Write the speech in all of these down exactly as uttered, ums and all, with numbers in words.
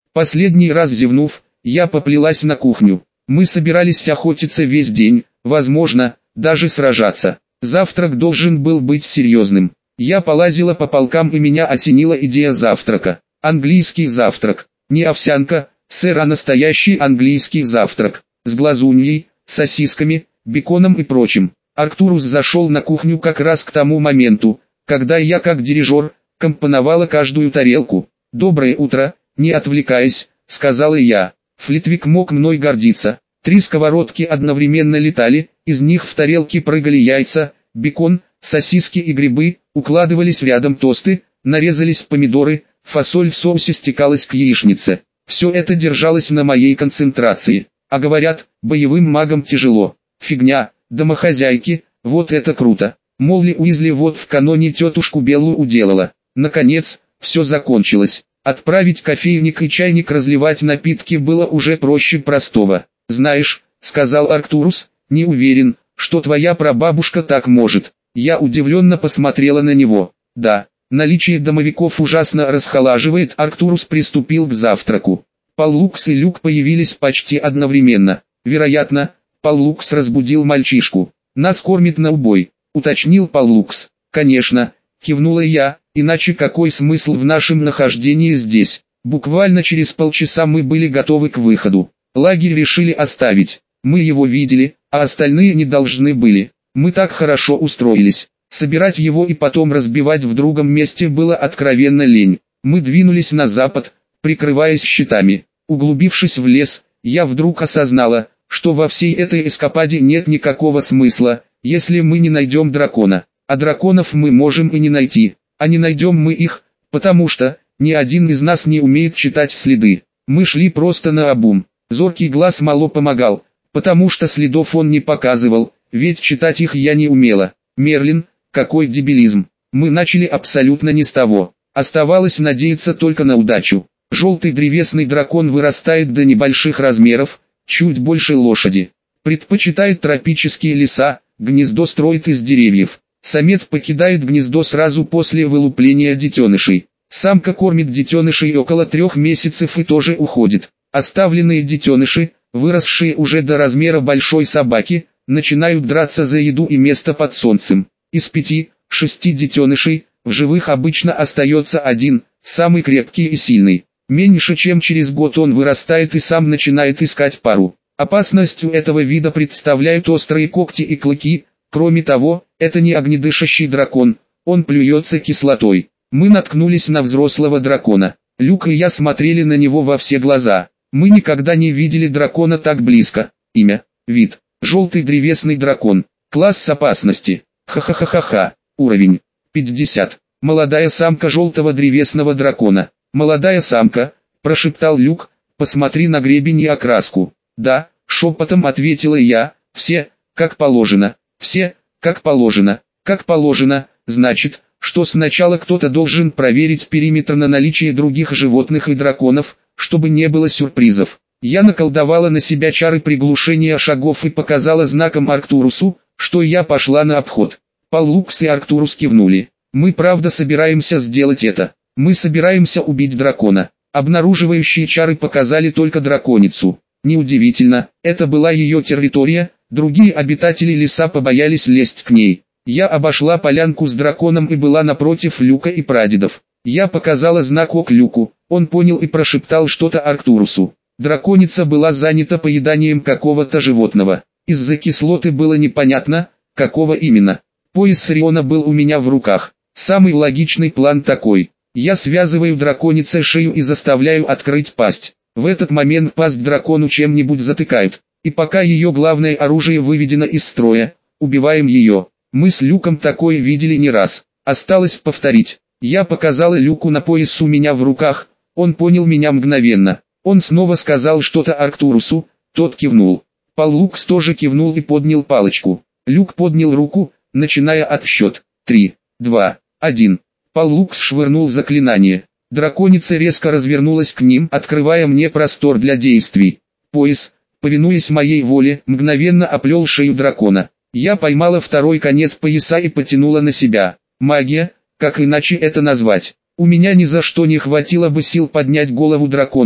Последний раз зевнув, я поплелась на кухню. Мы собирались охотиться весь день, возможно, даже сражаться. Завтрак должен был быть серьезным. Я полазила по полкам и меня осенила идея завтрака. Английский завтрак. Не овсянка, сыр, а настоящий английский завтрак. С глазуньей, сосисками, беконом и прочим. Арктурус зашел на кухню как раз к тому моменту, когда я как дирижер, компоновала каждую тарелку. «Доброе утро», не отвлекаясь, сказала я. Флитвик мог мной гордиться. Три сковородки одновременно летали, из них в тарелки прыгали яйца, бекон, сосиски и грибы, укладывались рядом тосты, нарезались помидоры, фасоль в соусе стекалась к яичнице. Все это держалось на моей концентрации. А говорят, боевым магам тяжело. Фигня, домохозяйки, вот это круто. Молли Уизли вот в каноне тетушку Беллу уделала. Наконец, все закончилось. Отправить кофейник и чайник разливать напитки было уже проще простого. «Знаешь», — сказал Арктурус, — «не уверен, что твоя прабабушка так может». Я удивленно посмотрела на него. «Да, наличие домовиков ужасно расхолаживает». Арктурус приступил к завтраку. Паллукс и Люк появились почти одновременно. Вероятно, Паллукс разбудил мальчишку. «Нас кормит на убой», — уточнил Паллукс. «Конечно», — кивнула я, — «иначе какой смысл в нашем нахождении здесь?» Буквально через полчаса мы были готовы к выходу. Лагерь решили оставить. Мы его видели, а остальные не должны были. Мы так хорошо устроились. Собирать его и потом разбивать в другом месте было откровенно лень. Мы двинулись на запад, прикрываясь щитами. Углубившись в лес, я вдруг осознала, что во всей этой эскападе нет никакого смысла, если мы не найдем дракона. А драконов мы можем и не найти. А не найдем мы их, потому что ни один из нас не умеет читать следы. Мы шли просто наобум. Зоркий глаз мало помогал, потому что следов он не показывал, ведь читать их я не умела. Мерлин, какой дебилизм. Мы начали абсолютно не с того. Оставалось надеяться только на удачу. Желтый древесный дракон вырастает до небольших размеров, чуть больше лошади. Предпочитает тропические леса, гнездо строит из деревьев. Самец покидает гнездо сразу после вылупления детенышей. Самка кормит детенышей около трех месяцев и тоже уходит. Оставленные детеныши, выросшие уже до размера большой собаки, начинают драться за еду и место под солнцем. Из пяти-шести детенышей, в живых обычно остается один, самый крепкий и сильный. Меньше чем через год он вырастает и сам начинает искать пару. Опасностью этого вида представляют острые когти и клыки. Кроме того, это не огнедышащий дракон, он плюется кислотой. Мы наткнулись на взрослого дракона. Люк и я смотрели на него во все глаза. Мы никогда не видели дракона так близко. Имя, вид, желтый древесный дракон. Класс опасности. Ха-ха-ха-ха-ха. Уровень пятьдесят. Молодая самка желтого древесного дракона. Молодая самка, прошептал Люк, посмотри на гребень и окраску. Да, шепотом ответила я, все, как положено. Все, как положено. Как положено, значит, что сначала кто-то должен проверить периметр на наличие других животных и драконов, чтобы не было сюрпризов. Я наколдовала на себя чары приглушения шагов и показала знаком Арктурусу, что я пошла на обход. Паллукс и Арктурус кивнули. Мы правда собираемся сделать это. Мы собираемся убить дракона. Обнаруживающие чары показали только драконицу. Неудивительно, это была ее территория, другие обитатели леса побоялись лезть к ней. Я обошла полянку с драконом и была напротив Люка и прадедов. Я показала знак ок Люку, он понял и прошептал что-то Арктурусу. Драконица была занята поеданием какого-то животного. Из-за кислоты было непонятно, какого именно. Пояс Сриона был у меня в руках. Самый логичный план такой. Я связываю драконице шею и заставляю открыть пасть. В этот момент пасть дракону чем-нибудь затыкают. И пока ее главное оружие выведено из строя, убиваем ее. Мы с Люком такое видели не раз. Осталось повторить. Я показала Люку на пояс у меня в руках, он понял меня мгновенно. Он снова сказал что-то Арктурусу, тот кивнул. Паллукс тоже кивнул и поднял палочку. Люк поднял руку, начиная отсчет. Три, два, один. Паллукс швырнул заклинание. Драконица резко развернулась к ним, открывая мне простор для действий. Пояс, повинуясь моей воле, мгновенно оплел шею дракона. Я поймала второй конец пояса и потянула на себя. Магия, как иначе это назвать? У меня ни за что не хватило бы сил поднять голову дракону,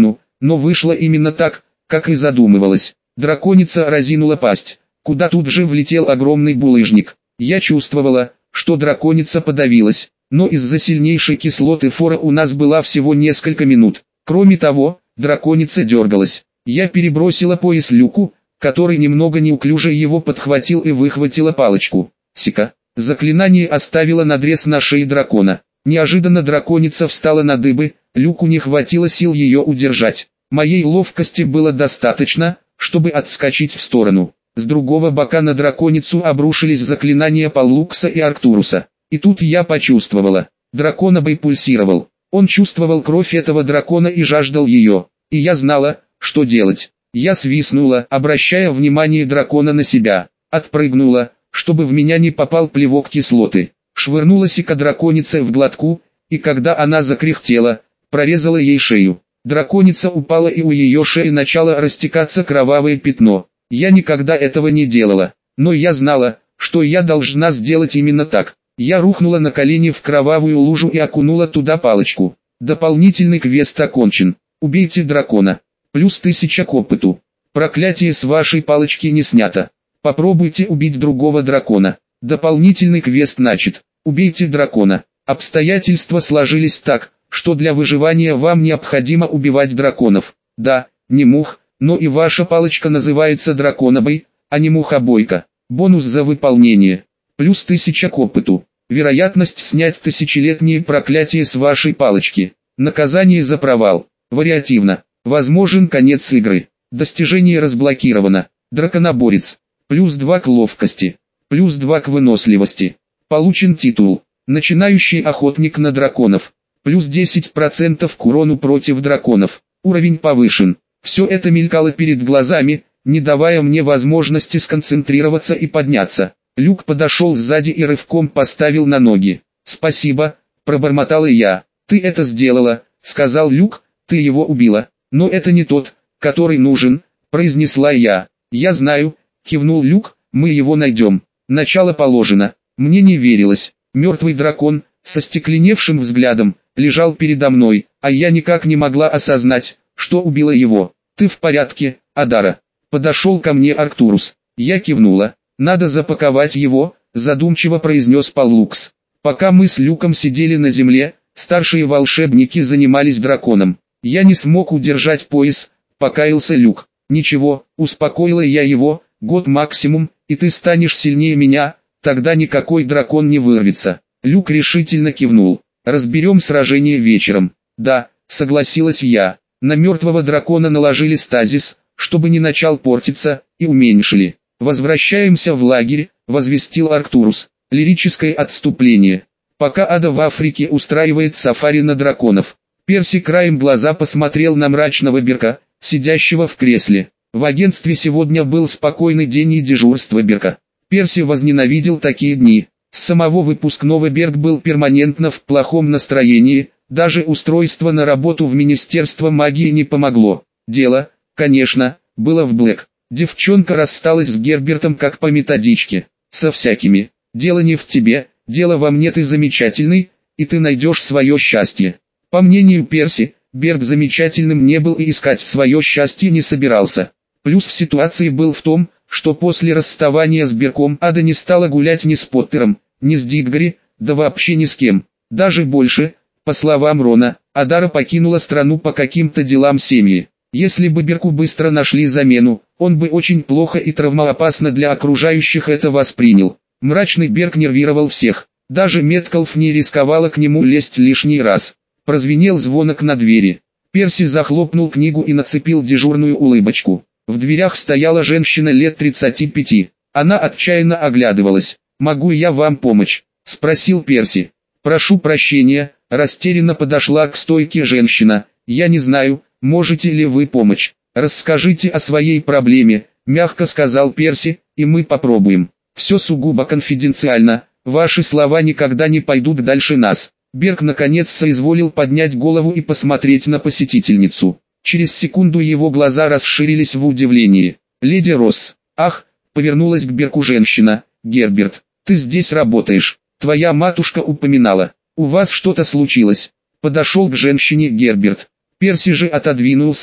но вышло именно так, как и задумывалось. Драконица разинула пасть, куда тут же влетел огромный булыжник. Я чувствовала, что драконица подавилась, но из-за сильнейшей кислоты фора у нас была всего несколько минут. Кроме того, драконица дергалась. Я перебросила пояс Люку, который немного неуклюже его подхватил и выхватила палочку. Сика. Заклинание оставило надрез на шее дракона. Неожиданно драконица встала на дыбы, Люку не хватило сил ее удержать. Моей ловкости было достаточно, чтобы отскочить в сторону. С другого бока на драконицу обрушились заклинания Паллукса и Арктуруса. И тут я почувствовала. Драконобой пульсировал. Он чувствовал кровь этого дракона и жаждал ее. И я знала, что делать. Я свистнула, обращая внимание дракона на себя. Отпрыгнула, чтобы в меня не попал плевок кислоты. Швырнула сика драконице в глотку, и когда она закряхтела, прорезала ей шею. Драконица упала, и у ее шеи начало растекаться кровавое пятно. Я никогда этого не делала, но я знала, что я должна сделать именно так. Я рухнула на колени в кровавую лужу и окунула туда палочку. Дополнительный квест окончен. Убейте дракона. Плюс тысяча к опыту. Проклятие с вашей палочки не снято. Попробуйте убить другого дракона. Дополнительный квест начат. Убейте дракона. Обстоятельства сложились так, что для выживания вам необходимо убивать драконов. Да, не мух, но и ваша палочка называется драконобой, а не мухобойка. Бонус за выполнение. Плюс тысяча к опыту. Вероятность снять тысячелетнее проклятие с вашей палочки. Наказание за провал. Вариативно. Возможен конец игры. Достижение разблокировано. Драконоборец. Плюс два к ловкости. Плюс два к выносливости. Получен титул. Начинающий охотник на драконов. Плюс десять процентов к урону против драконов. Уровень повышен. Все это мелькало перед глазами, не давая мне возможности сконцентрироваться и подняться. Люк подошел сзади и рывком поставил на ноги. «Спасибо», — пробормотала я. «Ты это сделала», — сказал Люк, — «ты его убила». «Но это не тот, который нужен», — произнесла я. «Я знаю», — кивнул Люк, — «мы его найдем. Начало положено». Мне не верилось. Мертвый дракон, со стекленевшим взглядом, лежал передо мной, а я никак не могла осознать, что убила его. «Ты в порядке, Адара?» Подошел ко мне Арктурус. Я кивнула. «Надо запаковать его», задумчиво произнес Паллукс. Пока мы с Люком сидели на земле, старшие волшебники занимались драконом. Я не смог удержать пояс, покаялся Люк. «Ничего», успокоила я его, «год максимум, и ты станешь сильнее меня, тогда никакой дракон не вырвется». Люк решительно кивнул. «Разберем сражение вечером». «Да», согласилась я. На мертвого дракона наложили стазис, чтобы не начал портиться, и уменьшили. «Возвращаемся в лагерь», возвестил Арктурус. Лирическое отступление. Пока Ада в Африке устраивает сафари на драконов. Перси краем глаза посмотрел на мрачного Берка, сидящего в кресле. В агентстве сегодня был спокойный день и дежурство Берка. Перси возненавидел такие дни. С самого выпускного Берг был перманентно в плохом настроении, даже устройство на работу в Министерство магии не помогло. Дело, конечно, было в Блэк. Девчонка рассталась с Гербертом как по методичке. Со всякими. Дело не в тебе, дело во мне, ты замечательный, и ты найдешь свое счастье. По мнению Перси, Берг замечательным не был и искать свое счастье не собирался. Плюс в ситуации был в том, что после расставания с Бергом Ада не стала гулять ни с Поттером, ни с Диггори, да вообще ни с кем. Даже больше, по словам Рона, Адара покинула страну по каким-то делам семьи. Если бы Берку быстро нашли замену, он бы очень плохо и травмоопасно для окружающих это воспринял. Мрачный Берг нервировал всех, даже Меткалф не рисковала к нему лезть лишний раз. Прозвенел звонок на двери. Перси захлопнул книгу и нацепил дежурную улыбочку. В дверях стояла женщина лет тридцати пяти. Она отчаянно оглядывалась. «Могу я вам помочь?» – спросил Перси. «Прошу прощения», – растерянно подошла к стойке женщина. «Я не знаю, можете ли вы помочь. Расскажите о своей проблеме», – мягко сказал Перси, – «и мы попробуем. Все сугубо конфиденциально, ваши слова никогда не пойдут дальше нас». Берг наконец соизволил поднять голову и посмотреть на посетительницу. Через секунду его глаза расширились в удивлении. «Леди Росс». «Ах», — повернулась к Бергу женщина, — «Герберт, ты здесь работаешь, твоя матушка упоминала. У вас что-то случилось?» Подошел к женщине Герберт. Перси же отодвинулся,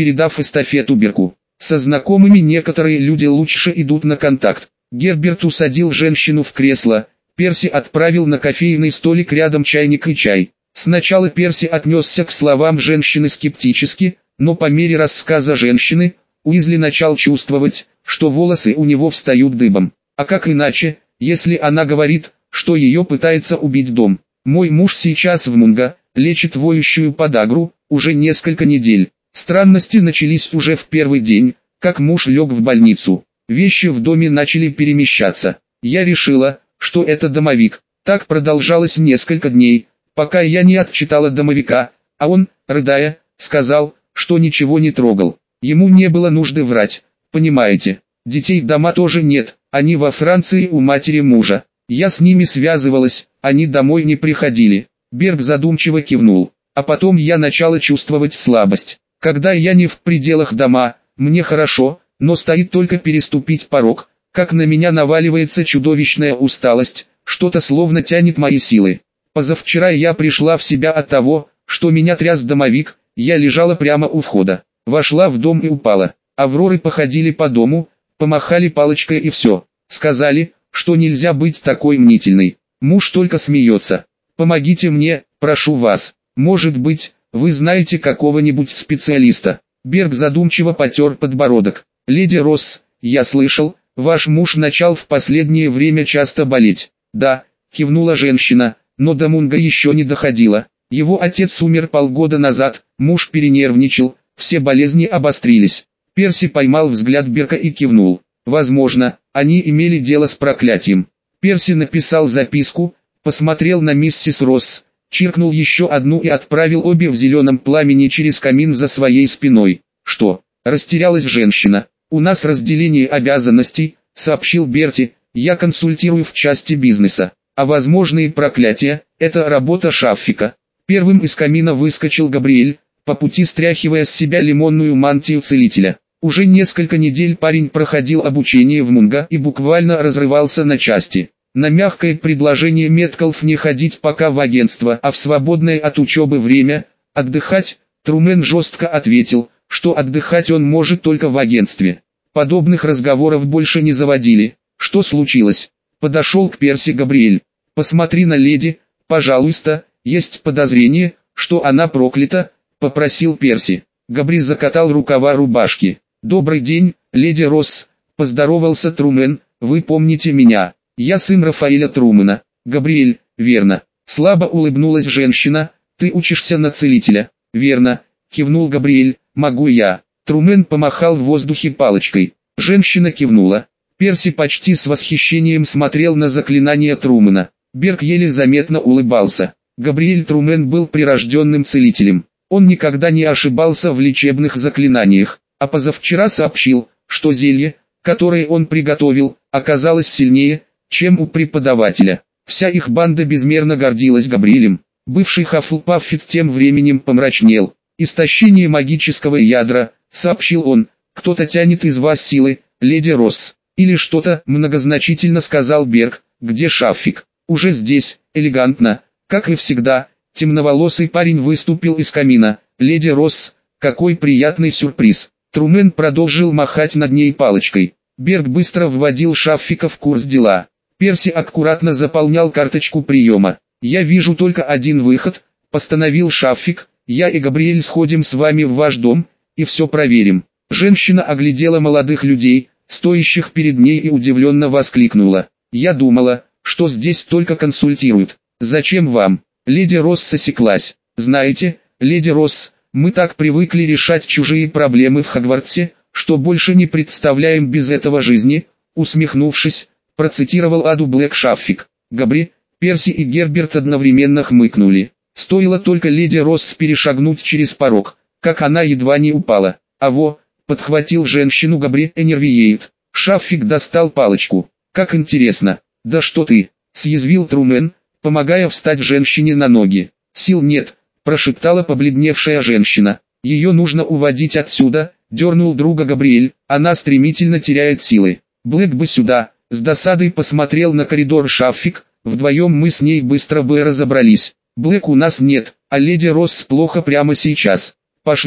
передав эстафету Берку. Со знакомыми некоторые люди лучше идут на контакт. Герберт усадил женщину в кресло, Перси отправил на кофейный столик рядом чайник и чай. Сначала Перси отнесся к словам женщины скептически, но по мере рассказа женщины, Уизли начал чувствовать, что волосы у него встают дыбом. А как иначе, если она говорит, что ее пытается убить дом? Мой муж сейчас в Мунго, лечит воющую подагру, уже несколько недель. Странности начались уже в первый день, как муж лег в больницу. Вещи в доме начали перемещаться. Я решила, что это домовик. Так продолжалось несколько дней, пока я не отчитала домовика, а он, рыдая, сказал, что ничего не трогал. Ему не было нужды врать, понимаете. Детей дома тоже нет, они во Франции у матери мужа. Я с ними связывалась, они домой не приходили. Берг задумчиво кивнул. А потом я начала чувствовать слабость. Когда я не в пределах дома, мне хорошо, но стоит только переступить порог, как на меня наваливается чудовищная усталость, что-то словно тянет мои силы. Позавчера я пришла в себя от того, что меня тряс домовик, я лежала прямо у входа. Вошла в дом и упала. Авроры походили по дому, помахали палочкой и все. Сказали, что нельзя быть такой мнительной. Муж только смеется. Помогите мне, прошу вас. Может быть, вы знаете какого-нибудь специалиста. Берг задумчиво потер подбородок. Леди Росс, я слышал, ваш муж начал в последнее время часто болеть. Да, кивнула женщина, но до Мунго еще не доходило. Его отец умер полгода назад, муж перенервничал, все болезни обострились. Перси поймал взгляд Берка и кивнул. Возможно, они имели дело с проклятием. Перси написал записку, посмотрел на миссис Росс, чиркнул еще одну и отправил обе в зеленом пламени через камин за своей спиной. Что? Растерялась женщина. У нас разделение обязанностей, сообщил Берти, я консультирую в части бизнеса. А возможные проклятия – это работа Шаффика. Первым из камина выскочил Габриэль, по пути стряхивая с себя лимонную мантию целителя. Уже несколько недель парень проходил обучение в Мунго и буквально разрывался на части. На мягкое предложение Меткалф не ходить пока в агентство, а в свободное от учебы время, отдыхать, Трумен жестко ответил, что отдыхать он может только в агентстве. Подобных разговоров больше не заводили. Что случилось? Подошел к Перси Габриэль. Посмотри на леди, пожалуйста, есть подозрение, что она проклята, попросил Перси. Габри закатал рукава рубашки. «Добрый день, леди Росс», — поздоровался Трумен, — «вы помните меня? Я сын Рафаэля Трумена». «Габриэль, верно». Слабо улыбнулась женщина, «ты учишься на целителя». «Верно», — кивнул Габриэль, — «могу я». Трумен помахал в воздухе палочкой. Женщина кивнула. Перси почти с восхищением смотрел на заклинание Трумена. Берг еле заметно улыбался. Габриэль Трумен был прирожденным целителем. Он никогда не ошибался в лечебных заклинаниях, а позавчера сообщил, что зелье, которое он приготовил, оказалось сильнее, чем у преподавателя. Вся их банда безмерно гордилась Габриэлем. Бывший Хаффлпаффет тем временем помрачнел. «Истощение магического ядра», — сообщил он, — «кто-то тянет из вас силы, леди Росс». «Или что-то», — многозначительно сказал Берг, — «где Шаффик?» «Уже здесь, элегантно, как и всегда». Темноволосый парень выступил из камина. «Леди Росс, какой приятный сюрприз». Трумен продолжил махать над ней палочкой. Берг быстро вводил Шаффика в курс дела. Перси аккуратно заполнял карточку приема. «Я вижу только один выход», — постановил Шаффик, — «я и Габриэль сходим с вами в ваш дом, и все проверим». Женщина оглядела молодых людей, стоящих перед ней, и удивленно воскликнула. «Я думала, что здесь только консультируют. Зачем вам?» Леди Росс осеклась. «Знаете, леди Росс, мы так привыкли решать чужие проблемы в Хогвартсе, что больше не представляем без этого жизни», усмехнувшись, процитировал Аду Блэк Шаффик. Габри, Перси и Герберт одновременно хмыкнули. Стоило только леди Росс перешагнуть через порог, как она едва не упала. «Аво», — подхватил женщину Габри, — «энервиеет». Шаффик достал палочку. «Как интересно». «Да что ты», — съязвил Трумен, помогая встать женщине на ноги. «Сил нет», — прошептала побледневшая женщина. «Ее нужно уводить отсюда», — дернул друга Габриэль, — «она стремительно теряет силы». «Блэк бы сюда», — с досадой посмотрел на коридор Шаффик, — «вдвоем мы с ней быстро бы разобрались». «Блэк у нас нет, а леди Росс плохо прямо сейчас». «Пошли»,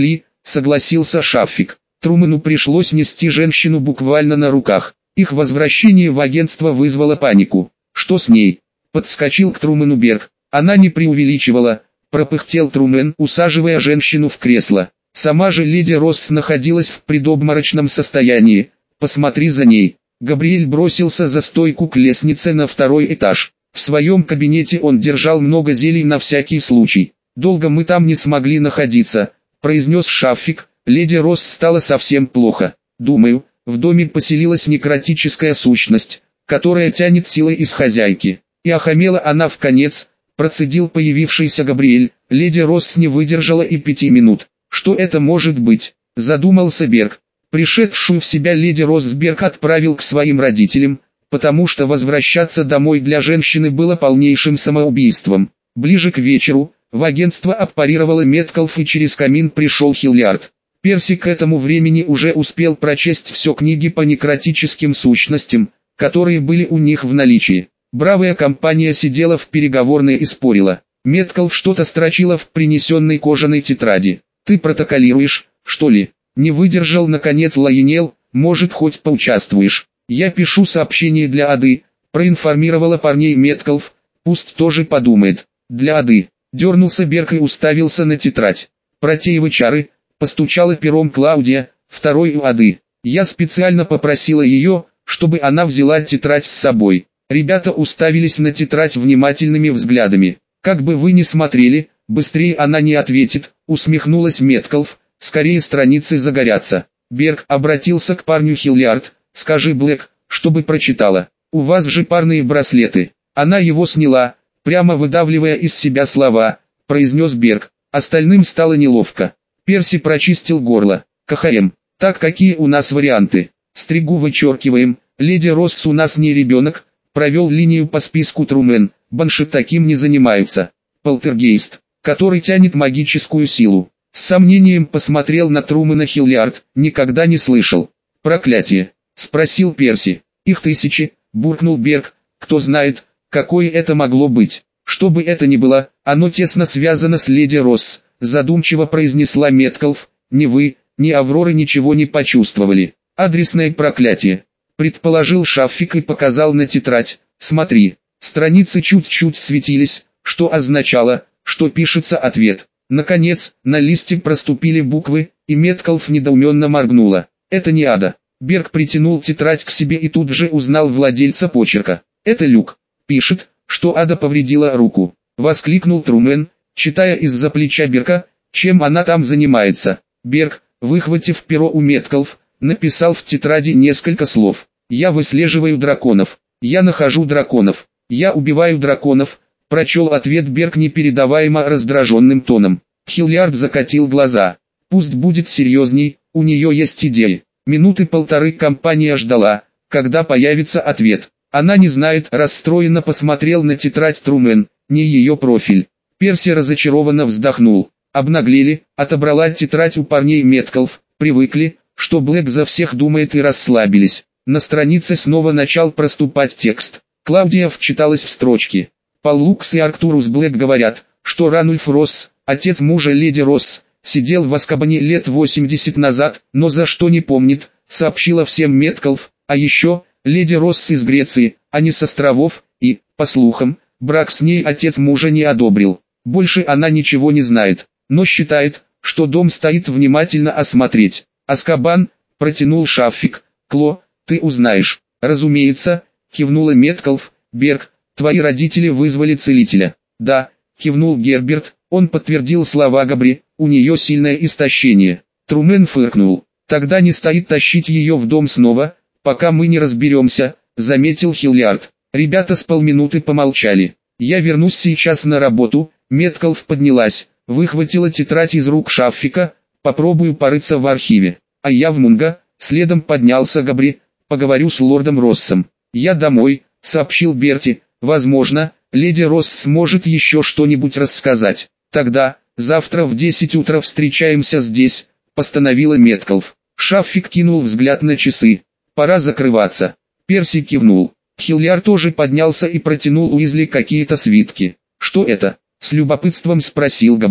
согласился Шаффик. Трумэну пришлось нести женщину буквально на руках. Их возвращение в агентство вызвало панику. «Что с ней?» — подскочил к Трумэну Берг. «Она не преувеличивала», — пропыхтел Трумэн, усаживая женщину в кресло. Сама же леди Росс находилась в предобморочном состоянии. «Посмотри за ней». Габриэль бросился за стойку к лестнице на второй этаж. В своем кабинете он держал много зелий на всякий случай. «Долго мы там не смогли находиться», — произнес Шаффик. «Леди Росс стало совсем плохо. Думаю, в доме поселилась некротическая сущность, которая тянет силой из хозяйки. И охамела она вконец», — процедил появившийся Габриэль. Леди Росс не выдержала и пяти минут. «Что это может быть?» — задумался Берг. Пришедшую в себя леди Россберг отправил к своим родителям, потому что возвращаться домой для женщины было полнейшим самоубийством. Ближе к вечеру, в агентство аппарировала Меткалф и через камин пришел Хиллиард. Перси к этому времени уже успел прочесть все книги по некротическим сущностям, которые были у них в наличии. Бравая компания сидела в переговорной и спорила. Меткалф что-то строчила в принесенной кожаной тетради. «Ты протоколируешь, что ли?» Не выдержал наконец Лайонел. «Может, хоть поучаствуешь?» «Я пишу сообщение для Ады», проинформировала парней Меткалф. «Пусть тоже подумает». «Для Ады». Дернулся Берг и уставился на тетрадь. «Протеевы чары», постучала пером Клаудия, второй у Ады. «Я специально попросила ее, чтобы она взяла тетрадь с собой». Ребята уставились на тетрадь внимательными взглядами. «Как бы вы ни смотрели, быстрее она не ответит», усмехнулась Меткалф. «Скорее страницы загорятся». Берг обратился к парню Хиллиард. «Скажи Блэк, чтобы прочитала. У вас же парные браслеты». Она его сняла, прямо выдавливая из себя слова, произнес Берг. Остальным стало неловко. Перси прочистил горло. «КХМ. Так, какие у нас варианты?» «Стригу вычеркиваем. Леди Росс у нас не ребенок», провел линию по списку Трумэн. «Банши таким не занимаются». «Полтергейст, который тянет магическую силу». С сомнением посмотрел на Трумэна Хиллиард. «Никогда не слышал». «Проклятие?» — спросил Перси. «Их тысячи», — буркнул Берг. «Кто знает, какое это могло быть. Что бы это ни было, оно тесно связано с леди Росс», — задумчиво произнесла Меткалф. «Ни вы, ни Аврора ничего не почувствовали». «Адресное проклятие», — предположил Шаффик и показал на тетрадь. «Смотри». Страницы чуть-чуть светились, что означало, что пишется ответ. Наконец, на листе проступили буквы, и Меткалф недоуменно моргнула. «Это не Ада». Берг притянул тетрадь к себе и тут же узнал владельца почерка. «Это Люк. Пишет, что Ада повредила руку», — воскликнул Трумэн, читая из-за плеча Берга, чем она там занимается. Берг, выхватив перо у Меткалф, написал в тетради несколько слов. «Я выслеживаю драконов. Я нахожу драконов. Я убиваю драконов», — прочел ответ Берг непередаваемо раздраженным тоном. Хиллиард закатил глаза. «Пусть будет серьезней, у нее есть идеи». Минуты полторы компания ждала, когда появится ответ. Она не знает, расстроенно посмотрел на тетрадь Трумэн, не ее профиль. Перси разочарованно вздохнул. Обнаглели, отобрала тетрадь у парней Меткалф, привыкли, что Блэк за всех думает, и расслабились. На странице снова начал проступать текст. Клаудия вчиталась в строчки. Пол Лукс и Арктурус Блэк говорят, что Ранульф Росс, отец мужа леди Росс, сидел в Азкабане лет восемьдесят назад, но за что не помнит, сообщила всем Меткалф. А еще, леди Росс из Греции, а не с островов, и, по слухам, брак с ней отец мужа не одобрил. Больше она ничего не знает, но считает, что дом стоит внимательно осмотреть. «Азкабан», протянул Шаффик. «Кло, ты узнаешь». «Разумеется», кивнула Меткалф. «Берг, твои родители вызвали целителя». «Да», кивнул Герберт, он подтвердил слова Габри, у нее сильное истощение. Трумэн фыркнул. «Тогда не стоит тащить ее в дом снова, пока мы не разберемся», заметил Хиллиард. Ребята с полминуты помолчали. «Я вернусь сейчас на работу». Меткалф поднялась, выхватила тетрадь из рук Шаффика. «Попробую порыться в архиве». «А я в Мунго», следом поднялся Габри. «Поговорю с лордом Россом». «Я домой», сообщил Берти. «Возможно, леди Росс сможет еще что-нибудь рассказать». «Тогда, завтра в десять утра встречаемся здесь», постановила Меткалф. Шаффик кинул взгляд на часы. «Пора закрываться». Перси кивнул. Хиллиард тоже поднялся и протянул Уизли какие-то свитки. «Что это?» — с любопытством спросил Габри.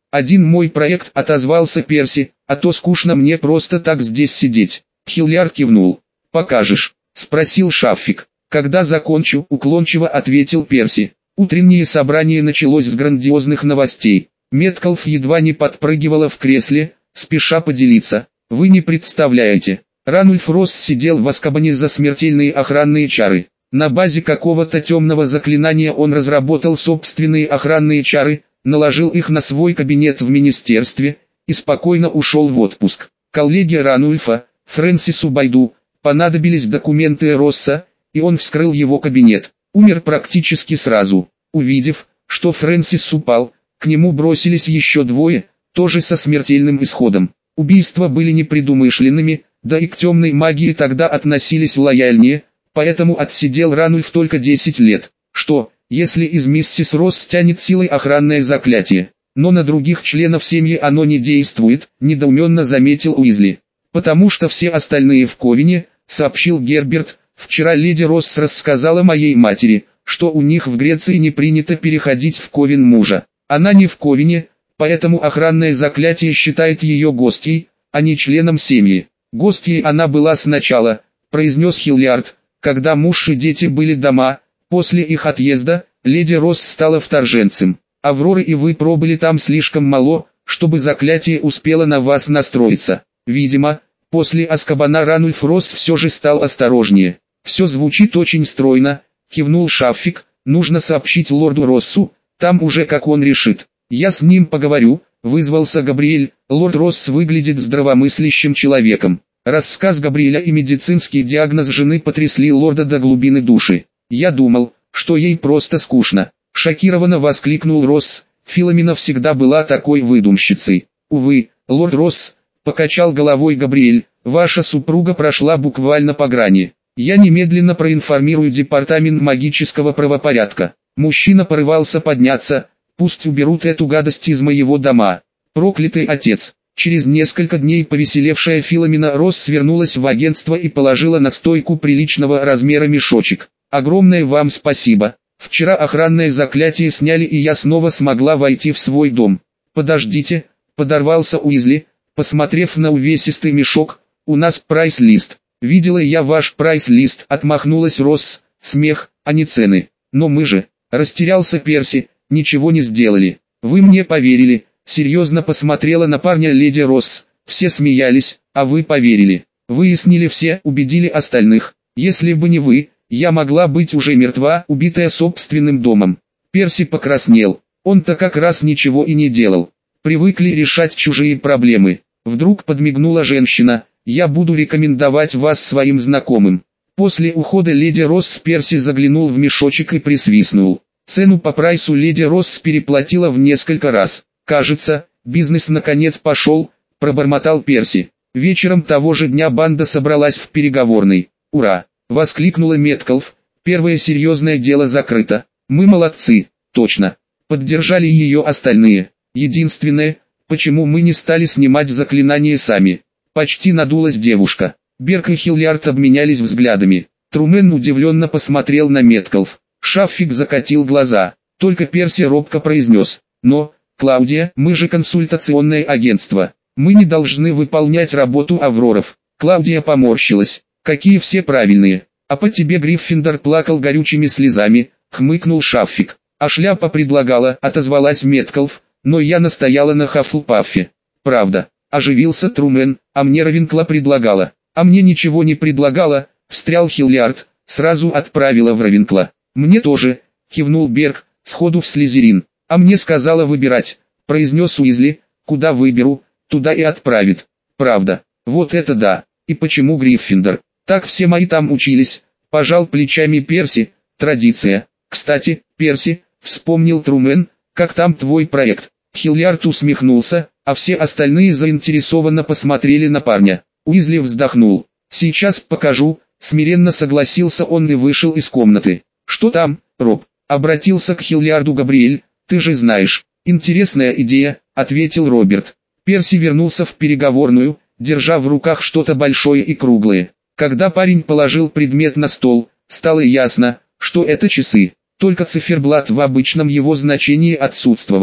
«Один мой проект», — отозвался Перси, — «а то скучно мне просто так здесь сидеть». Хиллиард кивнул. «Покажешь?» — спросил Шаффик. «Когда закончу», — уклончиво ответил Перси. Утреннее собрание началось с грандиозных новостей. Меткалф едва не подпрыгивала в кресле, спеша поделиться. «Вы не представляете. Ранульф Росс сидел в Азкабане за смертельные охранные чары. На базе какого-то темного заклинания он разработал собственные охранные чары, наложил их на свой кабинет в министерстве и спокойно ушел в отпуск. Коллеге Ранульфа, Фрэнсису Байду, понадобились документы Росса, и он вскрыл его кабинет. Умер практически сразу. Увидев, что Фрэнсис упал, к нему бросились еще двое, тоже со смертельным исходом. Убийства были непредумышленными, да и к темной магии тогда относились лояльнее, поэтому отсидел Ранульф только десять лет. Что, если из миссис Росс стянет силой охранное заклятие? Но на других членов семьи оно не действует, недоуменно заметил Уизли. Потому что все остальные в Ковине, сообщил Герберт, вчера леди Росс рассказала моей матери, что у них в Греции не принято переходить в Ковен мужа. Она не в Ковине, поэтому охранное заклятие считает ее гостьей, а не членом семьи. Гостьей она была сначала, произнес Хиллиард, когда муж и дети были дома. После их отъезда, леди Росс стала вторженцем. Аврора и вы пробыли там слишком мало, чтобы заклятие успело на вас настроиться. Видимо, после Азкабана Ранульф Росс все же стал осторожнее. Все звучит очень стройно, кивнул Шаффик, нужно сообщить лорду Россу, там уже как он решит. Я с ним поговорю, вызвался Габриэль, лорд Росс выглядит здравомыслящим человеком. Рассказ Габриэля и медицинский диагноз жены потрясли лорда до глубины души. Я думал, что ей просто скучно. Шокированно воскликнул Росс, Филомена всегда была такой выдумщицей. Увы, лорд Росс, покачал головой Габриэль, ваша супруга прошла буквально по грани. Я немедленно проинформирую департамент магического правопорядка. Мужчина порывался подняться, пусть уберут эту гадость из моего дома. Проклятый отец. Через несколько дней повеселевшая Филомена Росс свернулась в агентство и положила на стойку приличного размера мешочек. Огромное вам спасибо. Вчера охранное заклятие сняли и я снова смогла войти в свой дом. Подождите, подорвался Уизли, посмотрев на увесистый мешок, у нас прайс-лист. Видела я ваш прайс-лист, отмахнулась Росс, смех, а не цены. Но мы же, растерялся Перси, ничего не сделали. Вы мне поверили, серьезно посмотрела на парня леди Росс, все смеялись, а вы поверили. Выяснили все, убедили остальных. Если бы не вы, я могла быть уже мертва, убитая собственным домом. Перси покраснел, он-то как раз ничего и не делал. Привыкли решать чужие проблемы. Вдруг подмигнула женщина, я буду рекомендовать вас своим знакомым. После ухода леди Росс Перси заглянул в мешочек и присвистнул. Цену по прайсу леди Росс переплатила в несколько раз. Кажется, бизнес наконец пошел, пробормотал Перси. Вечером того же дня банда собралась в переговорной. Ура! Воскликнула Меткалф, первое серьезное дело закрыто. Мы молодцы, точно. Поддержали ее остальные. Единственное, почему мы не стали снимать заклинание сами. Почти надулась девушка. Берк и Хиллиард обменялись взглядами. Трумен удивленно посмотрел на Меткалф. Шаффик закатил глаза. Только Перси робко произнес. Но, Клаудия, мы же консультационное агентство. Мы не должны выполнять работу Авроров. Клаудия поморщилась. Какие все правильные. А по тебе Гриффиндор плакал горючими слезами, хмыкнул Шаффик. А шляпа предлагала, отозвалась Меткалф, но я настояла на Хаффлпаффе. Правда, оживился Трумен, а мне Равенкла предлагала. А мне ничего не предлагала, встрял Хиллиард, сразу отправила в Равенкла. Мне тоже, кивнул Берг, сходу в Слизерин. А мне сказала выбирать, произнес Уизли, куда выберу, туда и отправит. Правда, вот это да, и почему Гриффиндор? Так все мои там учились, пожал плечами Перси, традиция. Кстати, Перси, вспомнил Трумен, как там твой проект? Хиллиард усмехнулся, а все остальные заинтересованно посмотрели на парня. Уизли вздохнул. Сейчас покажу, смиренно согласился он и вышел из комнаты. Что там, Роб? Обратился к Хиллиарду Габриэль, ты же знаешь. Интересная идея, ответил Роберт. Перси вернулся в переговорную, держа в руках что-то большое и круглое. Когда парень положил предмет на стол, стало ясно, что это часы. Только циферблат в обычном его значении отсутствовал.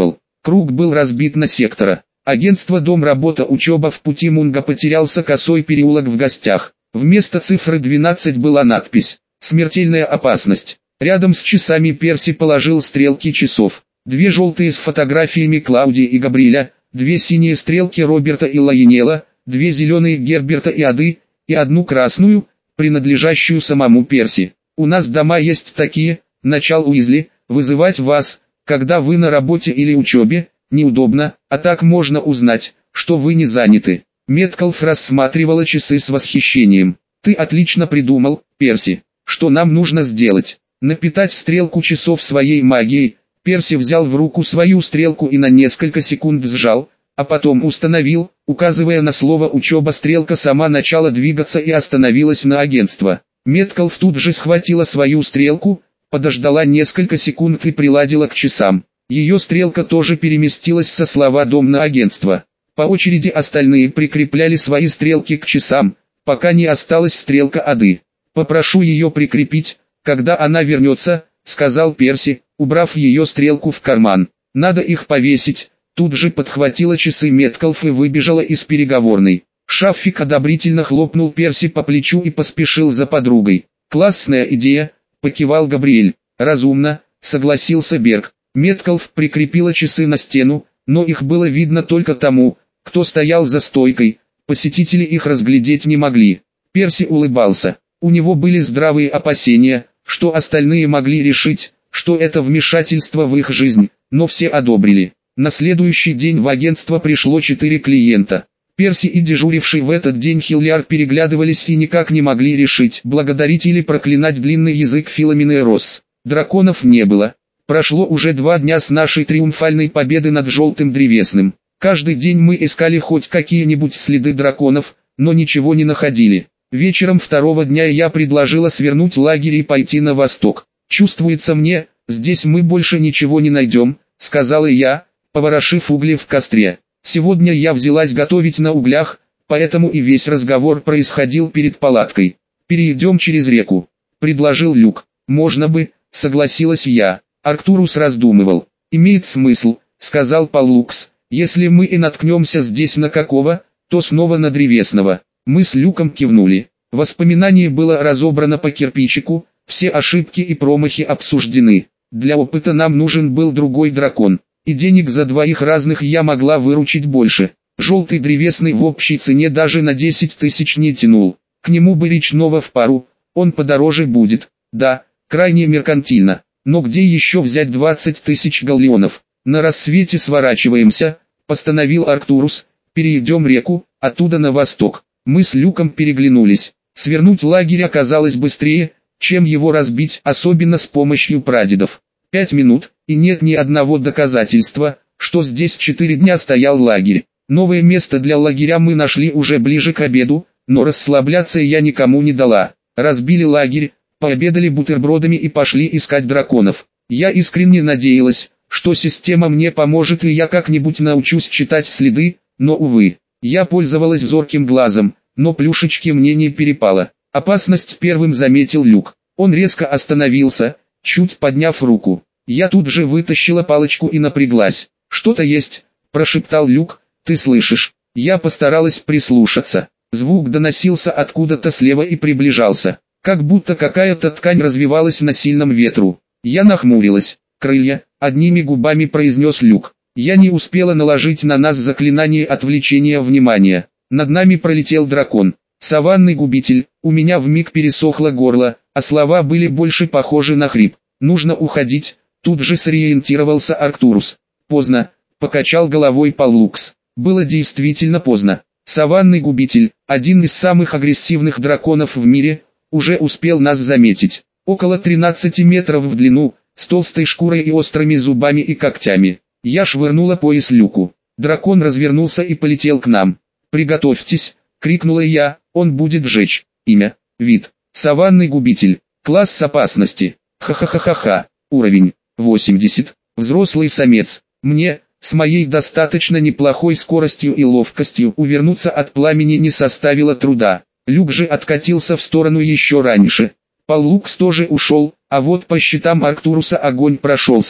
Круг был разбит на сектора. Агентство «Дом, работа, учеба» в пути Мунга потерялся косой переулок в гостях. Вместо цифры двенадцать была надпись «Смертельная опасность». Рядом с часами Перси положил стрелки часов. Две желтые с фотографиями Клауди и Габриэля, две синие стрелки Роберта и Лайонела, две зеленые Герберта и Ады, и одну красную, принадлежащую самому Перси. «У нас дома есть такие», — начал Уизли, — «вызывать вас, когда вы на работе или учебе, неудобно, а так можно узнать, что вы не заняты». Меткалф рассматривала часы с восхищением. «Ты отлично придумал, Перси. Что нам нужно сделать? Напитать стрелку часов своей магией». Перси взял в руку свою стрелку и на несколько секунд сжал, а потом установил, указывая на слово «учеба». Стрелка сама начала двигаться и остановилась на агентство. Меткалф тут же схватила свою стрелку, подождала несколько секунд и приладила к часам. Ее стрелка тоже переместилась со слова «дом» на агентство. По очереди остальные прикрепляли свои стрелки к часам, пока не осталась стрелка Ады. «Попрошу ее прикрепить, когда она вернется», — сказал Перси, убрав ее стрелку в карман. «Надо их повесить». Тут же подхватила часы Меткалф и выбежала из переговорной. Шаффик одобрительно хлопнул Перси по плечу и поспешил за подругой. «Классная идея», — покивал Габриэль. «Разумно», — согласился Берг. Меткалф прикрепила часы на стену, но их было видно только тому, кто стоял за стойкой. Посетители их разглядеть не могли. Перси улыбался. У него были здравые опасения, что остальные могли решить, что это вмешательство в их жизнь, но все одобрили. На следующий день в агентство пришло четыре клиента. Перси и дежуривший в этот день Хиллиард переглядывались и никак не могли решить, благодарить или проклинать длинный язык Филомены Росс. Драконов не было. Прошло уже два дня с нашей триумфальной победы над Желтым Древесным. Каждый день мы искали хоть какие-нибудь следы драконов, но ничего не находили. Вечером второго дня я предложила свернуть лагерь и пойти на восток. «Чувствуется мне, здесь мы больше ничего не найдем», — сказала я, поворошив угли в костре. Сегодня я взялась готовить на углях, поэтому и весь разговор происходил перед палаткой. «Перейдем через реку», — предложил Люк. «Можно бы», — согласилась я. Арктурус раздумывал. «Имеет смысл», — сказал Паллукс. «Если мы и наткнемся здесь на какого, то снова на Древесного». Мы с Люком кивнули. Воспоминание было разобрано по кирпичику, все ошибки и промахи обсуждены. Для опыта нам нужен был другой дракон, и денег за двоих разных я могла выручить больше. Желтый Древесный в общей цене даже на десять тысяч не тянул. К нему бы речного в пару, он подороже будет. Да, крайне меркантильно. Но где еще взять двадцать тысяч галлеонов? «На рассвете сворачиваемся», — постановил Арктурус. «Перейдем реку, оттуда на восток». Мы с Люком переглянулись. Свернуть лагерь оказалось быстрее, чем его разбить, особенно с помощью прадедов. Пять минут, и нет ни одного доказательства, что здесь четыре дня стоял лагерь. Новое место для лагеря мы нашли уже ближе к обеду, но расслабляться я никому не дала. Разбили лагерь, пообедали бутербродами и пошли искать драконов. Я искренне надеялась, что система мне поможет и я как-нибудь научусь читать следы, но увы. Я пользовалась зорким глазом, но плюшечки мне не перепало. Опасность первым заметил Люк. Он резко остановился, чуть подняв руку. Я тут же вытащила палочку и напряглась. «Что-то есть», – прошептал Люк. «Ты слышишь?» Я постаралась прислушаться. Звук доносился откуда-то слева и приближался. Как будто какая-то ткань развивалась на сильном ветру. Я нахмурилась. «Крылья», – одними губами произнес Люк. Я не успела наложить на нас заклинание отвлечения внимания. Над нами пролетел дракон. «Саванный губитель», у меня вмиг пересохло горло, а слова были больше похожи на хрип. «Нужно уходить», тут же сориентировался Арктурус. «Поздно», покачал головой Паллукс. Было действительно поздно. Саванный губитель, один из самых агрессивных драконов в мире, уже успел нас заметить. Около тринадцати метров в длину, с толстой шкурой и острыми зубами и когтями. Я швырнула пояс Люку. Дракон развернулся и полетел к нам. «Приготовьтесь», — крикнула я, — «он будет жечь». Имя, вид, саванный губитель, класс опасности, ха-ха-ха-ха-ха, уровень, восемьдесят, взрослый самец. Мне, с моей достаточно неплохой скоростью и ловкостью, увернуться от пламени не составило труда. Люк же откатился в сторону еще раньше. Паллукс тоже ушел, а вот по щитам Арктуруса огонь прошелся.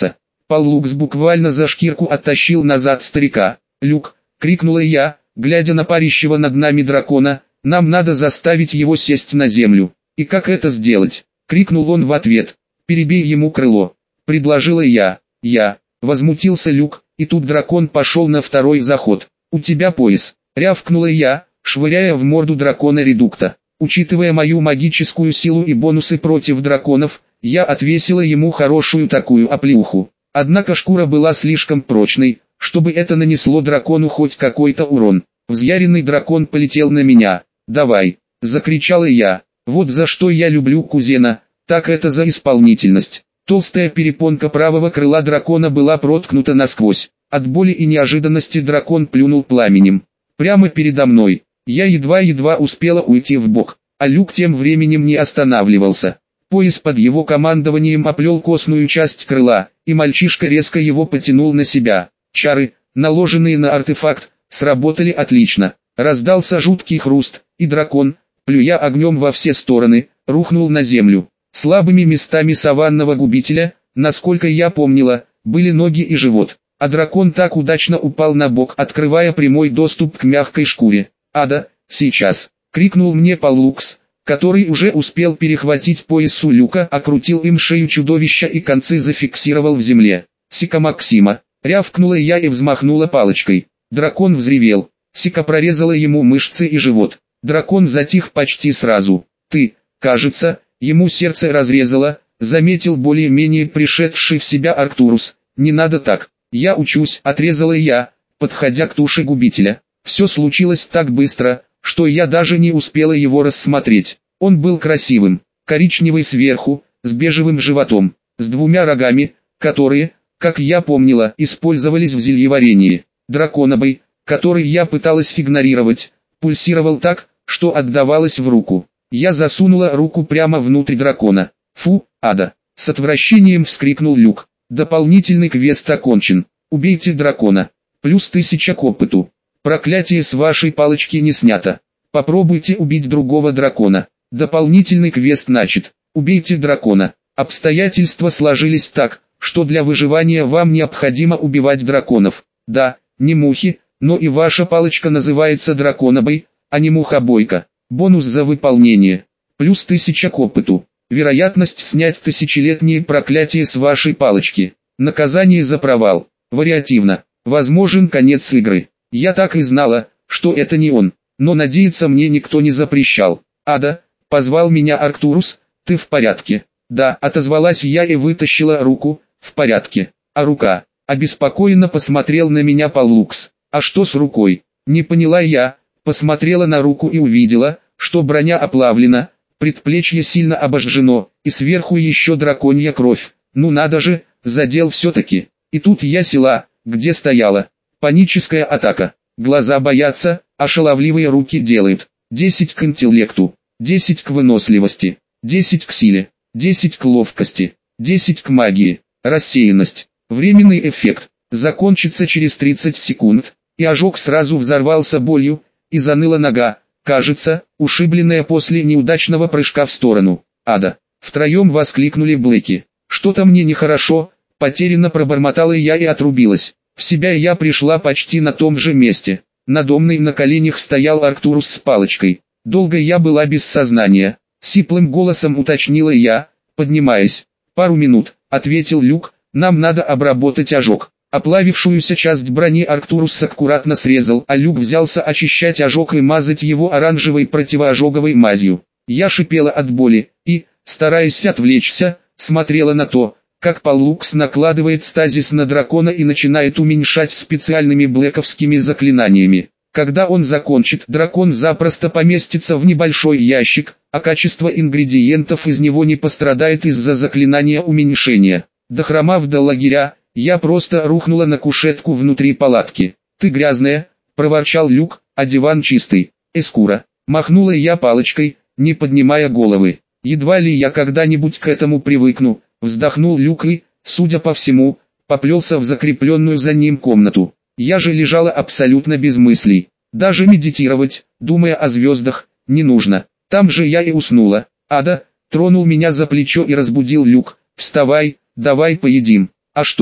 Паллукс буквально за шкирку оттащил назад старика. «Люк!» — крикнула я, глядя на парящего над нами дракона, «нам надо заставить его сесть на землю». «И как это сделать?» — крикнул он в ответ. «Перебей ему крыло», — предложила я. «Я». Возмутился Люк, и тут дракон пошел на второй заход. «У тебя пояс», — рявкнула я, швыряя в морду дракона редукта. Учитывая мою магическую силу и бонусы против драконов, я отвесила ему хорошую такую оплеуху. Однако шкура была слишком прочной, чтобы это нанесло дракону хоть какой-то урон. Взъяренный дракон полетел на меня. «Давай!» — закричала я. «Вот за что я люблю кузена, так это за исполнительность». Толстая перепонка правого крыла дракона была проткнута насквозь. От боли и неожиданности дракон плюнул пламенем. Прямо передо мной. Я едва-едва успела уйти вбок, а Люк тем временем не останавливался. Пояс под его командованием оплел костную часть крыла, и мальчишка резко его потянул на себя. Чары, наложенные на артефакт, сработали отлично. Раздался жуткий хруст, и дракон, плюя огнем во все стороны, рухнул на землю. Слабыми местами саванного губителя, насколько я помнила, были ноги и живот, а дракон так удачно упал на бок, открывая прямой доступ к мягкой шкуре. «Ада, сейчас!» — крикнул мне Паллукс, который уже успел перехватить пояс у Люка, окрутил им шею чудовища и концы зафиксировал в земле. «Сика Максима!» — рявкнула я и взмахнула палочкой. Дракон взревел. Сика прорезала ему мышцы и живот. Дракон затих почти сразу. «Ты, кажется, ему сердце разрезало», — заметил более-менее пришедший в себя Арктурус. «Не надо так. Я учусь», — отрезала я, подходя к туше губителя. Все случилось так быстро, что я даже не успела его рассмотреть. Он был красивым, коричневый сверху, с бежевым животом, с двумя рогами, которые, как я помнила, использовались в зельеварении. Драконобой, который я пыталась игнорировать, пульсировал так, что отдавалось в руку. Я засунула руку прямо внутрь дракона. «Фу, Ада!» — с отвращением вскрикнул Люк. «Дополнительный квест окончен. Убейте дракона. Плюс тысяча к опыту. Проклятие с вашей палочки не снято. Попробуйте убить другого дракона. Дополнительный квест начат. Убейте дракона. Обстоятельства сложились так, что для выживания вам необходимо убивать драконов. Да, не мухи, но и ваша палочка называется драконобой, а не мухобойка. Бонус за выполнение. Плюс тысяча к опыту. Вероятность снять тысячелетнее проклятие с вашей палочки. Наказание за провал. Вариативно. Возможен конец игры. Я так и знала, что это не он, но надеяться мне никто не запрещал. «Ада», — позвал меня Арктурус, — «ты в порядке?» «Да», — отозвалась я и вытащила руку. «В порядке». «А рука?» — обеспокоенно посмотрел на меня Паллукс. «А что с рукой?» Не поняла я, посмотрела на руку и увидела, что броня оплавлена, предплечье сильно обожжено, и сверху еще драконья кровь. Ну надо же, задел все-таки. И тут я села, где стояла. Паническая атака. Глаза боятся, а шаловливые руки делают. десять к интеллекту, десять к выносливости, десять к силе, десять к ловкости, десять к магии. Рассеянность. Временный эффект. Закончится через тридцать секунд, и ожог сразу взорвался болью, и заныла нога, кажется, ушибленная после неудачного прыжка в сторону. «Ада!» Втроем воскликнули Блэки. «Что-то мне нехорошо», потерянно пробормотала я и отрубилась. В себя я пришла почти на том же месте. Надо мной на коленях стоял Арктурус с палочкой. Долго я была без сознания. Сиплым голосом уточнила я, поднимаясь. «Пару минут», — ответил Люк, — «нам надо обработать ожог». Оплавившуюся часть брони Арктурус аккуратно срезал, а Люк взялся очищать ожог и мазать его оранжевой противоожоговой мазью. Я шипела от боли и, стараясь отвлечься, смотрела на то, как Паллукс накладывает стазис на дракона и начинает уменьшать специальными блэковскими заклинаниями. Когда он закончит, дракон запросто поместится в небольшой ящик, а качество ингредиентов из него не пострадает из-за заклинания уменьшения. Дохромав до лагеря, я просто рухнула на кушетку внутри палатки. «Ты грязная», — проворчал Люк, — «а диван чистый». «Эскура», — махнула я палочкой, не поднимая головы. «Едва ли я когда-нибудь к этому привыкну», — вздохнул Люк и, судя по всему, поплелся в закрепленную за ним комнату. Я же лежала абсолютно без мыслей. Даже медитировать, думая о звездах, не нужно. Там же я и уснула. «Ада», — тронул меня за плечо и разбудил Люк. «Вставай, давай поедим». «А что?»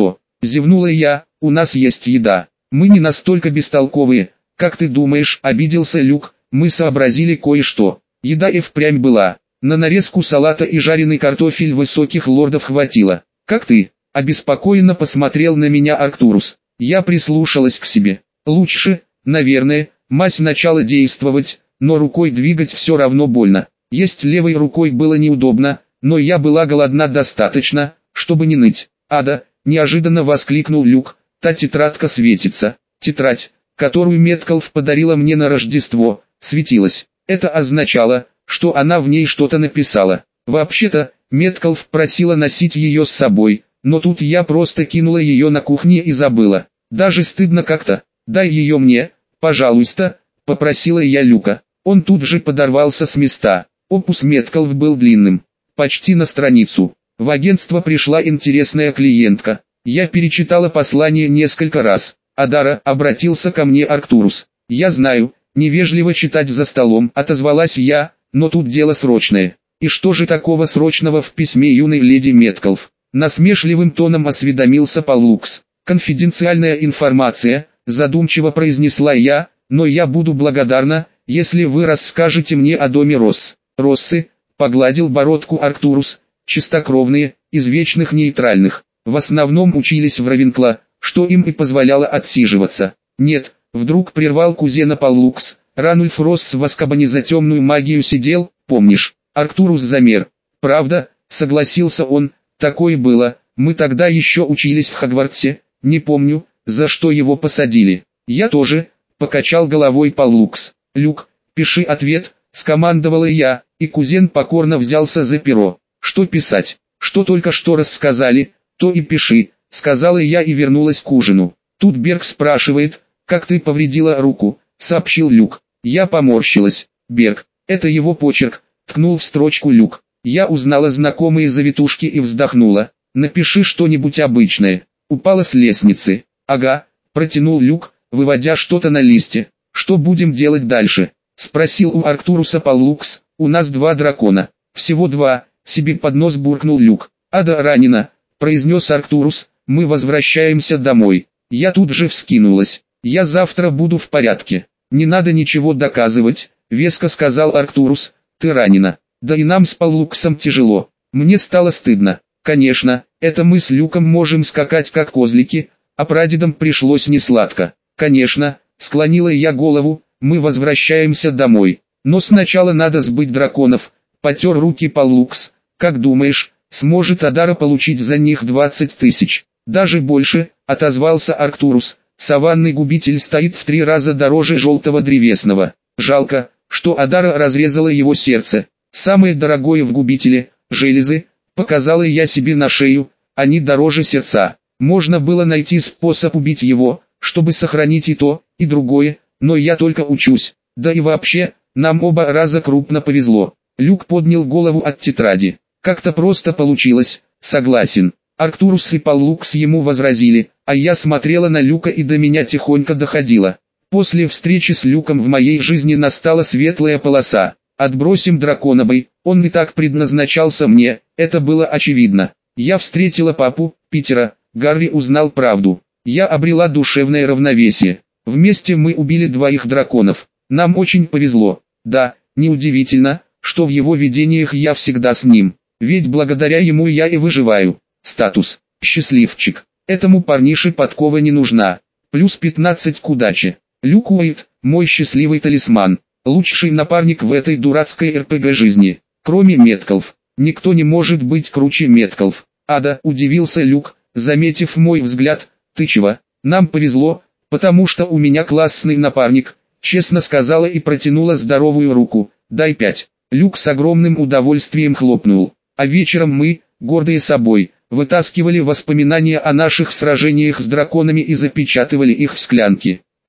Зевнула я, у нас есть еда. Мы не настолько бестолковые, как ты думаешь, обиделся Люк, мы сообразили кое-что. Еда и впрямь была. На нарезку салата и жареный картофель высоких лордов хватило. Как ты? Обеспокоенно посмотрел на меня Арктурус. Я прислушалась к себе. Лучше, наверное, мазь начала действовать, но рукой двигать все равно больно. Есть левой рукой было неудобно, но я была голодна достаточно, чтобы не ныть. Ада, неожиданно воскликнул Люк, та тетрадка светится. Тетрадь, которую Меткалф подарила мне на Рождество, светилась. Это означало, что она в ней что-то написала. Вообще-то, Меткалф просила носить ее с собой, но тут я просто кинула ее на кухне и забыла. Даже стыдно как-то. «Дай ее мне, пожалуйста», — попросила я Люка. Он тут же подорвался с места. Опус Меткалф был длинным, почти на страницу. В агентство пришла интересная клиентка. Я перечитала послание несколько раз. «Адара», — обратился ко мне Арктурус. «Я знаю, невежливо читать за столом», — отозвалась я, «но тут дело срочное». «И что же такого срочного в письме юной леди Меткалф?» Насмешливым тоном осведомился Паллукс. «Конфиденциальная информация», — задумчиво произнесла я, «но я буду благодарна, если вы расскажете мне о доме Росс». «Россы», — погладил бородку Арктурус, «чистокровные, из вечных нейтральных, в основном учились в Равенкло, что им и позволяло отсиживаться». «Нет», — вдруг прервал кузена Паллукс, «Ранульф Росс в Азкабане за темную магию сидел, помнишь?» Арктурус замер. «Правда», — согласился он, — «такое было, мы тогда еще учились в Хогвартсе, не помню, за что его посадили». «Я тоже», — покачал головой Паллукс. «Люк, пиши ответ», — скомандовала я, и кузен покорно взялся за перо. «Что писать? Что только что рассказали, то и пиши», — сказала я и вернулась к ужину. «Тут Берг спрашивает, как ты повредила руку», — сообщил Люк. Я поморщилась. «Берг, это его почерк», — ткнул в строчку Люк. Я узнала знакомые завитушки и вздохнула. «Напиши что-нибудь обычное». Упала с лестницы. «Ага», — протянул Люк, выводя что-то на листе. «Что будем делать дальше?» — спросил у Арктуруса Паллукс. «У нас два дракона». «Всего два», — себе под нос буркнул Люк. «Ада ранена», — произнес Арктурус, — «мы возвращаемся домой». Я тут же вскинулась. «Я завтра буду в порядке». «Не надо ничего доказывать», — веско сказал Арктурус, — «ты ранена». «Да и нам с Паллуксом тяжело». Мне стало стыдно. Конечно, это мы с Люком можем скакать как козлики, а прадедам пришлось несладко. Конечно, склонила я голову, мы возвращаемся домой. Но сначала надо сбыть драконов. Потер руки Паллукс. «Как думаешь, сможет Адара получить за них двадцать тысяч?» «Даже больше», — отозвался Арктурус. «Саванный губитель стоит в три раза дороже желтого древесного. Жалко, что Адара разрезала его сердце. Самое дорогое в губителе — железы», — показала я себе на шею, «они дороже сердца. Можно было найти способ убить его, чтобы сохранить и то, и другое, но я только учусь. Да и вообще, нам оба раза крупно повезло». Люк поднял голову от тетради. «Как-то просто получилось, согласен». Арктурус и Паллукс ему возразили, а я смотрела на Люка, и до меня тихонько доходило. После встречи с Люком в моей жизни настала светлая полоса. Отбросим драконобой, он и так предназначался мне, это было очевидно. Я встретила папу, Питера, Гарри узнал правду. Я обрела душевное равновесие. Вместе мы убили двоих драконов. Нам очень повезло. Да, неудивительно, что в его видениях я всегда с ним. Ведь благодаря ему я и выживаю. Статус «Счастливчик». Этому парнише подкова не нужна. Плюс пятнадцать к удаче. Люк Уэйт, мой счастливый талисман. Лучший напарник в этой дурацкой эр пэ гэ жизни. Кроме Меткалф. Никто не может быть круче Меткалф. «Ада», — удивился Люк, заметив мой взгляд, «ты чего?» «Нам повезло, потому что у меня классный напарник», — честно сказала и протянула здоровую руку. «Дай пять». Люк с огромным удовольствием хлопнул. А вечером мы, гордые собой, вытаскивали воспоминания о наших сражениях с драконами и запечатывали их в склянки.